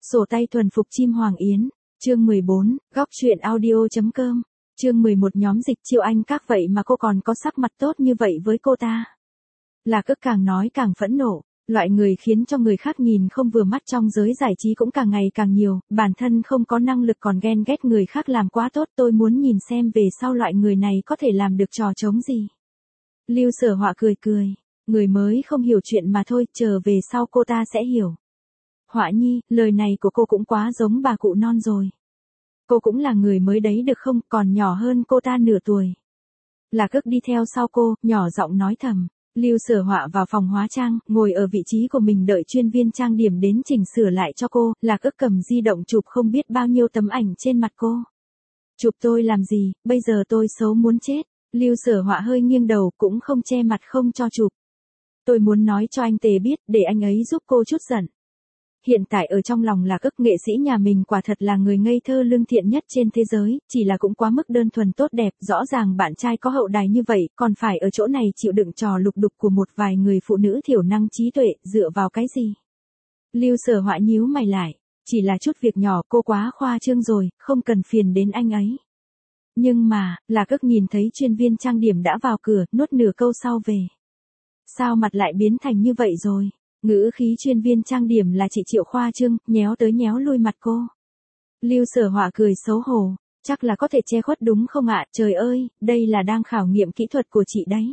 Sổ tay thuần phục chim Hoàng Yến, chương 14, góc truyện audio.com, chương 11 nhóm Dịch Chiêu Anh các vậy mà cô còn có sắc mặt tốt như vậy với cô ta. Là cứ càng nói càng phẫn nộ, loại người khiến cho người khác nhìn không vừa mắt trong giới giải trí cũng càng ngày càng nhiều, bản thân không có năng lực còn ghen ghét người khác làm quá tốt, tôi muốn nhìn xem về sau loại người này có thể làm được trò trống gì. Lưu Sở Họa cười cười, người mới không hiểu chuyện mà thôi, chờ về sau cô ta sẽ hiểu. Họa nhi, lời này của cô cũng quá giống bà cụ non rồi. Cô cũng là người mới đấy được không, còn nhỏ hơn cô ta nửa tuổi. Là Cức đi theo sau cô, nhỏ giọng nói thầm. Lưu Sở Họa vào phòng hóa trang, ngồi ở vị trí của mình đợi chuyên viên trang điểm đến chỉnh sửa lại cho cô, là Cức cầm di động chụp không biết bao nhiêu tấm ảnh trên mặt cô. Chụp tôi làm gì, bây giờ tôi xấu muốn chết. Lưu Sở Họa hơi nghiêng đầu, cũng không che mặt không cho chụp. Tôi muốn nói cho anh Tề biết, để anh ấy giúp cô chút giận. Hiện tại ở trong lòng là Cức, nghệ sĩ nhà mình quả thật là người ngây thơ lương thiện nhất trên thế giới, chỉ là cũng quá mức đơn thuần tốt đẹp, rõ ràng bạn trai có hậu đài như vậy, còn phải ở chỗ này chịu đựng trò lục đục của một vài người phụ nữ thiểu năng trí tuệ, dựa vào cái gì? Lưu Sở Họa nhíu mày lại, chỉ là chút việc nhỏ, cô quá khoa trương rồi, không cần phiền đến anh ấy. Nhưng mà, là Cức nhìn thấy chuyên viên trang điểm đã vào cửa, nuốt nửa câu sau về. Sao mặt lại biến thành như vậy rồi? Ngữ khí chuyên viên trang điểm là chị Triệu khoa trương, nhéo tới nhéo lui mặt cô. Lưu Sở Họa cười xấu hổ, chắc là có thể che khuất đúng không ạ? Trời ơi, đây là đang khảo nghiệm kỹ thuật của chị đấy.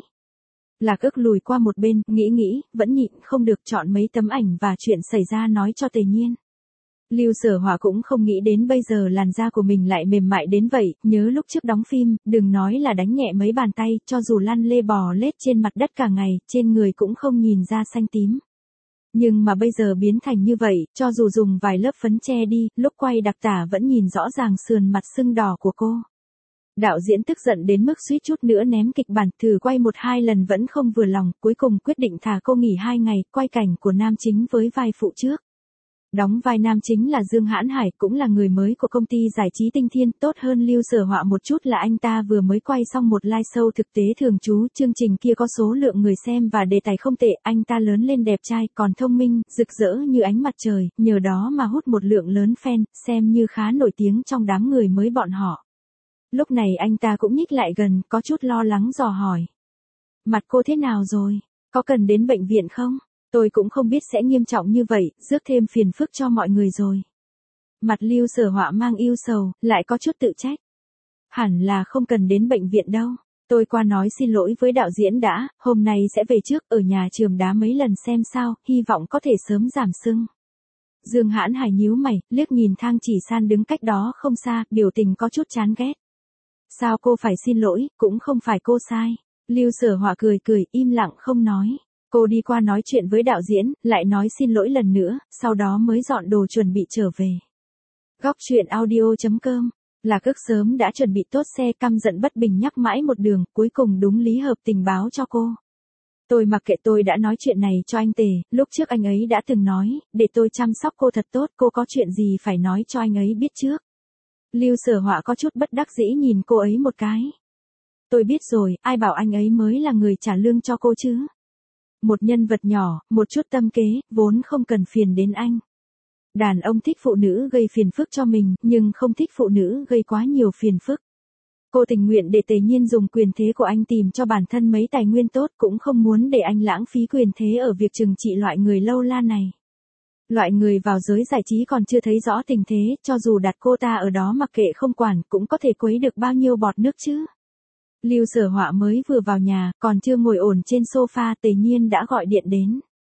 Là Cức lùi qua một bên, nghĩ, vẫn nhịn không được chọn mấy tấm ảnh và chuyện xảy ra nói cho Tề Nhiên. Lưu Sở Họa cũng không nghĩ đến bây giờ làn da của mình lại mềm mại đến vậy, nhớ lúc trước đóng phim, đừng nói là đánh nhẹ mấy bàn tay, cho dù lăn lê bò lết trên mặt đất cả ngày, trên người cũng không nhìn ra xanh tím. Nhưng mà bây giờ biến thành như vậy, cho dù dùng vài lớp phấn che đi, lúc quay đặc tả vẫn nhìn rõ ràng sườn mặt sưng đỏ của cô. Đạo diễn tức giận đến mức suýt chút nữa ném kịch bản, thử quay 1-2 lần vẫn không vừa lòng, cuối cùng quyết định thả cô nghỉ 2 ngày, quay cảnh của nam chính với vai phụ trước. Đóng vai nam chính là Dương Hãn Hải, cũng là người mới của công ty giải trí Tinh Thiên, tốt hơn Lưu Sở Họa một chút là anh ta vừa mới quay xong một live show thực tế thường trú, chương trình kia có số lượng người xem và đề tài không tệ, anh ta lớn lên đẹp trai, còn thông minh, rực rỡ như ánh mặt trời, nhờ đó mà hút một lượng lớn fan, xem như khá nổi tiếng trong đám người mới bọn họ. Lúc này anh ta cũng nhích lại gần, có chút lo lắng dò hỏi. Mặt cô thế nào rồi? Có cần đến bệnh viện không? Tôi cũng không biết sẽ nghiêm trọng như vậy, rước thêm phiền phức cho mọi người rồi. Mặt Lưu Sở Họa mang ưu sầu, lại có chút tự trách. Hẳn là không cần đến bệnh viện đâu. Tôi qua nói xin lỗi với đạo diễn đã, hôm nay sẽ về trước, ở nhà chườm đá mấy lần xem sao, hy vọng có thể sớm giảm sưng. Dương Hãn Hải nhíu mày, liếc nhìn Thang Chỉ San đứng cách đó không xa, biểu tình có chút chán ghét. Sao cô phải xin lỗi, cũng không phải cô sai. Lưu Sở Họa cười, im lặng không nói. Cô đi qua nói chuyện với đạo diễn, lại nói xin lỗi lần nữa, sau đó mới dọn đồ chuẩn bị trở về. Góc truyện audio.com, là Cức sớm đã chuẩn bị tốt xe, căm giận bất bình nhắc mãi một đường, cuối cùng đúng lý hợp tình báo cho cô. Tôi mặc kệ, tôi đã nói chuyện này cho anh Tề, lúc trước anh ấy đã từng nói, để tôi chăm sóc cô thật tốt, cô có chuyện gì phải nói cho anh ấy biết trước. Lưu Sở Họa có chút bất đắc dĩ nhìn cô ấy một cái. Tôi biết rồi, ai bảo anh ấy mới là người trả lương cho cô chứ. Một nhân vật nhỏ, một chút tâm kế, vốn không cần phiền đến anh. Đàn ông thích phụ nữ gây phiền phức cho mình, nhưng không thích phụ nữ gây quá nhiều phiền phức. Cô tình nguyện để Tề Nhiên dùng quyền thế của anh tìm cho bản thân mấy tài nguyên tốt, cũng không muốn để anh lãng phí quyền thế ở việc trừng trị loại người lâu la này. Loại người vào giới giải trí còn chưa thấy rõ tình thế, cho dù đặt cô ta ở đó mặc kệ không quản, cũng có thể quấy được bao nhiêu bọt nước chứ. Lưu Sở Họa mới vừa vào nhà, còn chưa ngồi ổn trên sofa, Tề Nhiên đã gọi điện đến.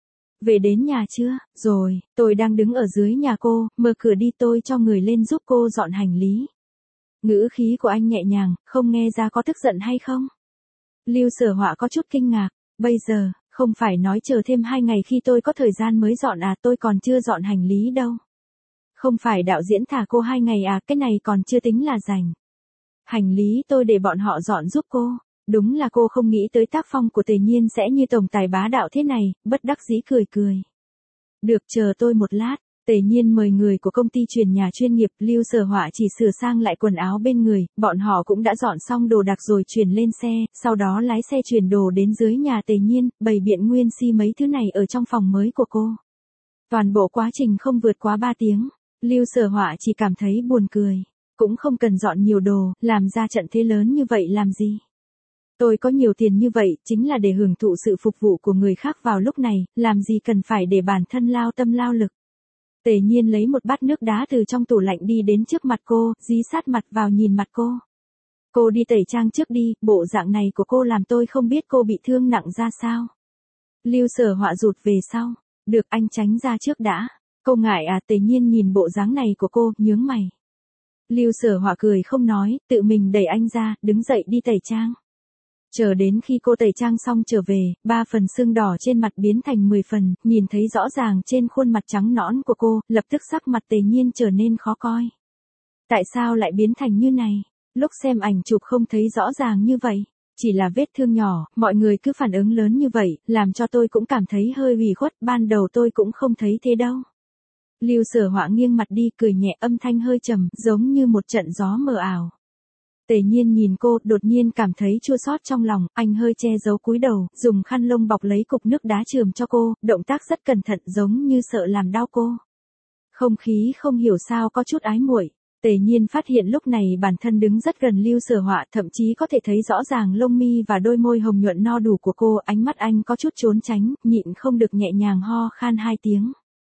Về đến nhà chưa? Rồi, tôi đang đứng ở dưới nhà cô, mở cửa đi, tôi cho người lên giúp cô dọn hành lý. Ngữ khí của anh nhẹ nhàng, không nghe ra có tức giận hay không? Lưu Sở Họa có chút kinh ngạc, bây giờ, không phải nói chờ thêm 2 ngày khi tôi có thời gian mới dọn à, tôi còn chưa dọn hành lý đâu. Không phải đạo diễn thả cô 2 ngày à, cái này còn chưa tính là rảnh. Hành lý tôi để bọn họ dọn giúp cô. Đúng là cô không nghĩ tới tác phong của Tề Nhiên sẽ như tổng tài bá đạo thế này, bất đắc dĩ cười. Được, chờ tôi một lát. Tề Nhiên mời người của công ty chuyển nhà chuyên nghiệp, Lưu Sở Họa chỉ sửa sang lại quần áo bên người, bọn họ cũng đã dọn xong đồ đạc rồi chuyển lên xe, sau đó lái xe chuyển đồ đến dưới nhà Tề Nhiên, bày biện nguyên si mấy thứ này ở trong phòng mới của cô. Toàn bộ quá trình không vượt quá 3 tiếng. Lưu Sở Họa chỉ cảm thấy buồn cười. Cũng không cần dọn nhiều đồ, làm ra trận thế lớn như vậy làm gì. Tôi có nhiều tiền như vậy, chính là để hưởng thụ sự phục vụ của người khác vào lúc này, làm gì cần phải để bản thân lao tâm lao lực. Tề Nhiên lấy một bát nước đá từ trong tủ lạnh đi đến trước mặt cô, dí sát mặt vào nhìn mặt cô. Cô đi tẩy trang trước đi, bộ dạng này của cô làm tôi không biết cô bị thương nặng ra sao. Lưu Sở Họa rụt về sau. Được, anh tránh ra trước đã. Cô ngại à? Tề Nhiên nhìn bộ dáng này của cô, nhướng mày. Lưu Sở Họa cười không nói, tự mình đẩy anh ra, đứng dậy đi tẩy trang. Chờ đến khi cô tẩy trang xong trở về, 3 phần sưng đỏ trên mặt biến thành 10 phần, nhìn thấy rõ ràng trên khuôn mặt trắng nõn của cô, lập tức sắc mặt Tề Nhiên trở nên khó coi. Tại sao lại biến thành như này? Lúc xem ảnh chụp không thấy rõ ràng như vậy. Chỉ là vết thương nhỏ, mọi người cứ phản ứng lớn như vậy, làm cho tôi cũng cảm thấy hơi ủy khuất, ban đầu tôi cũng không thấy thế đâu. Lưu Sở Họa nghiêng mặt đi, cười nhẹ, âm thanh hơi trầm, giống như một trận gió mờ ảo. Tề Nhiên nhìn cô, đột nhiên cảm thấy chua xót trong lòng, anh hơi che giấu cúi đầu, dùng khăn lông bọc lấy cục nước đá chườm cho cô, động tác rất cẩn thận giống như sợ làm đau cô. Không khí không hiểu sao có chút ái muội. Tề Nhiên phát hiện lúc này bản thân đứng rất gần Lưu Sở Họa, thậm chí có thể thấy rõ ràng lông mi và đôi môi hồng nhuận no đủ của cô, ánh mắt anh có chút trốn tránh, nhịn không được nhẹ nhàng ho khan 2 tiếng.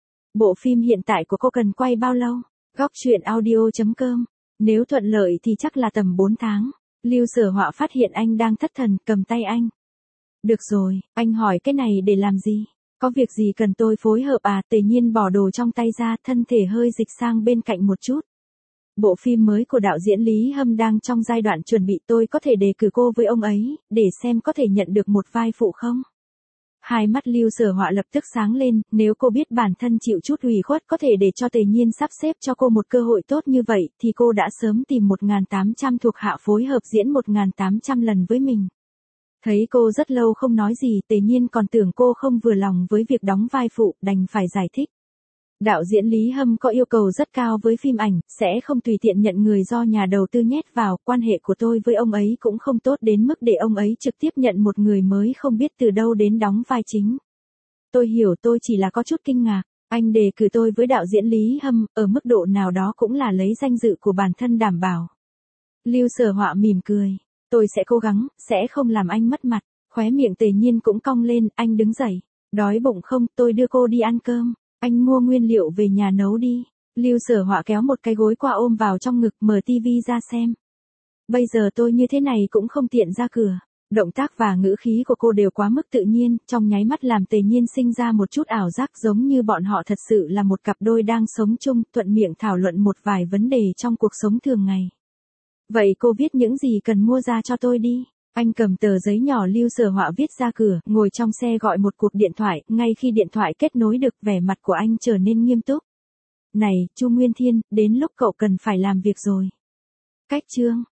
Bộ phim hiện tại của cô cần quay bao lâu? Góc truyện audio.com. Nếu thuận lợi thì chắc là tầm 4 tháng. Lưu Sở Họa phát hiện anh đang thất thần, cầm tay anh. Được rồi, anh hỏi cái này để làm gì? Có việc gì cần tôi phối hợp à? Tề Nhiên bỏ đồ trong tay ra, thân thể hơi dịch sang bên cạnh một chút. Bộ phim mới của đạo diễn Lý Hâm đang trong giai đoạn chuẩn bị, tôi có thể đề cử cô với ông ấy, để xem có thể nhận được một vai phụ không? Hai mắt Lưu Sở Họa lập tức sáng lên, nếu cô biết bản thân chịu chút ủy khuất có thể để cho Tề Nhiên sắp xếp cho cô một cơ hội tốt như vậy, thì cô đã sớm tìm 1.800 thuộc hạ phối hợp diễn 1.800 lần với mình. Thấy cô rất lâu không nói gì, Tề Nhiên còn tưởng cô không vừa lòng với việc đóng vai phụ, đành phải giải thích. Đạo diễn Lý Hâm có yêu cầu rất cao với phim ảnh, sẽ không tùy tiện nhận người do nhà đầu tư nhét vào, quan hệ của tôi với ông ấy cũng không tốt đến mức để ông ấy trực tiếp nhận một người mới không biết từ đâu đến đóng vai chính. Tôi hiểu, tôi chỉ là có chút kinh ngạc, anh đề cử tôi với đạo diễn Lý Hâm, ở mức độ nào đó cũng là lấy danh dự của bản thân đảm bảo. Lưu Sở Họa mỉm cười, tôi sẽ cố gắng, sẽ không làm anh mất mặt. Khóe miệng Tề Nhiên cũng cong lên, anh đứng dậy, đói bụng không, tôi đưa cô đi ăn cơm. Anh mua nguyên liệu về nhà nấu đi. Lưu Sở Họa kéo một cái gối qua ôm vào trong ngực, mở tivi ra xem. Bây giờ tôi như thế này cũng không tiện ra cửa. Động tác và ngữ khí của cô đều quá mức tự nhiên, trong nháy mắt làm Tề Nhiên sinh ra một chút ảo giác giống như bọn họ thật sự là một cặp đôi đang sống chung, thuận miệng thảo luận một vài vấn đề trong cuộc sống thường ngày. Vậy cô viết những gì cần mua ra cho tôi đi. Anh cầm tờ giấy nhỏ Lưu Sở Họa viết ra cửa, ngồi trong xe gọi một cuộc điện thoại, ngay khi điện thoại kết nối được, vẻ mặt của anh trở nên nghiêm túc. Này, Chu Nguyên Thiên, đến lúc cậu cần phải làm việc rồi. Cách chương.